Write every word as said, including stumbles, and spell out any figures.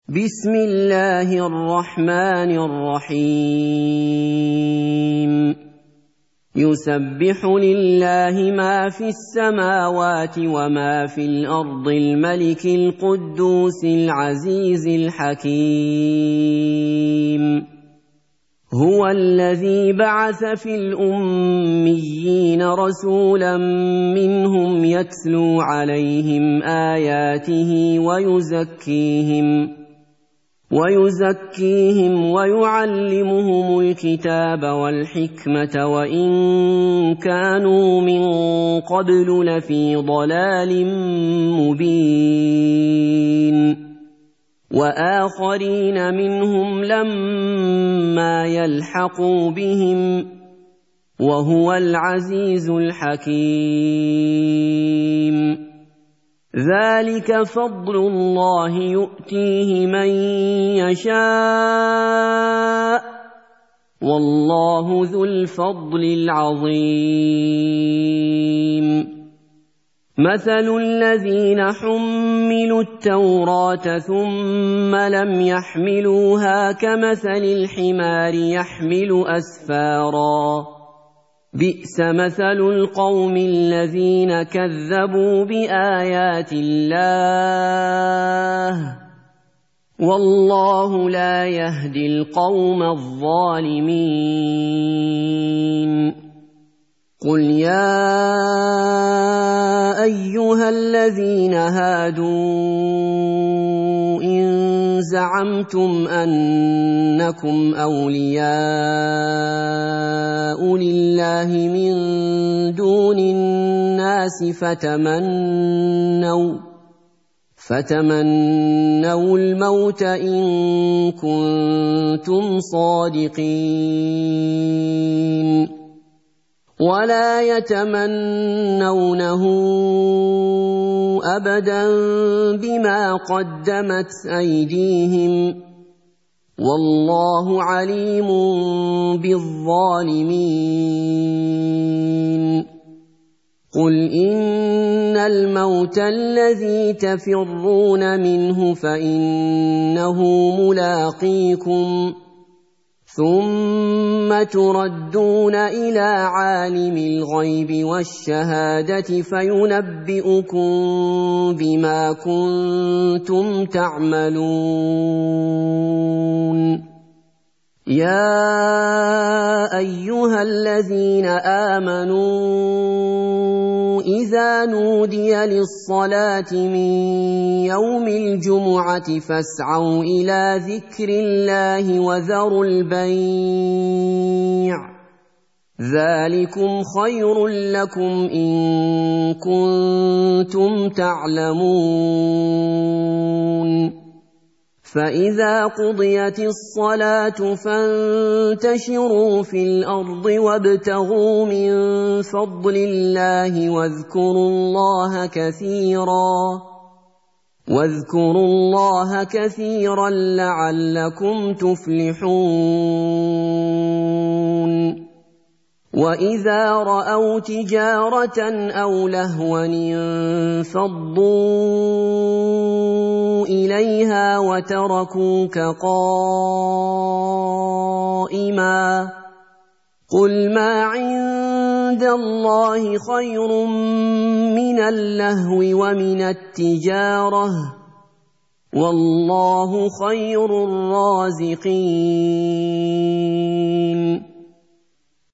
بسم الله الرحمن الرحيم يسبح لله ما في السماوات وما في الأرض الملك القدوس العزيز الحكيم هو الذي بعث في الأميين رسولا منهم يتلو عليهم آياته ويزكيهم ويزكيهم ويعلمهم الكتاب والحكمة وإن كانوا من قبل لفي ضلال مبين وآخرين منهم لما يلحقوا بهم وهو العزيز الحكيم ذلك فضل الله يؤتيه من يشاء والله ذو الفضل العظيم مثل الذين حملوا التوراة ثم لم يحملوها كمثل الحمار يحمل أسفاراً بئس مثل القوم الذين كذبوا بآيات الله والله لا يهدي القوم الظالمين قل يا أيها الذين هادوا إن زعمتم أنكم أولياء لله من دون الناس فتمنوا فتمنوا الموت إن كنتم صادقين ولا يتمنونه أبدا بما قدمت أيديهم والله عليم بالظالمين قل إن الموت الذي تفرون منه فإنه ملاقيكم ثم تردون إلى عالم الغيب والشهادة فينبئكم بما كنتم تعملون يا أيها الذين آمنوا إذا نودي للصلاة من يوم الجمعة فاسعوا إلى ذكر الله وذروا البيع ذلكم خير لكم إن كنتم تعلمون فإذا قضيت الصلاة فانتشروا في الأرض وابتغوا من فضل الله واذكروا الله كثيرا واذكروا الله كثيرا لعلكم تفلحون وإذا رأوا تجارة أو لهوا انفضوا إليها وتركوك قائما قل ما عند الله خير من اللهو ومن التجارة والله خير الرازقين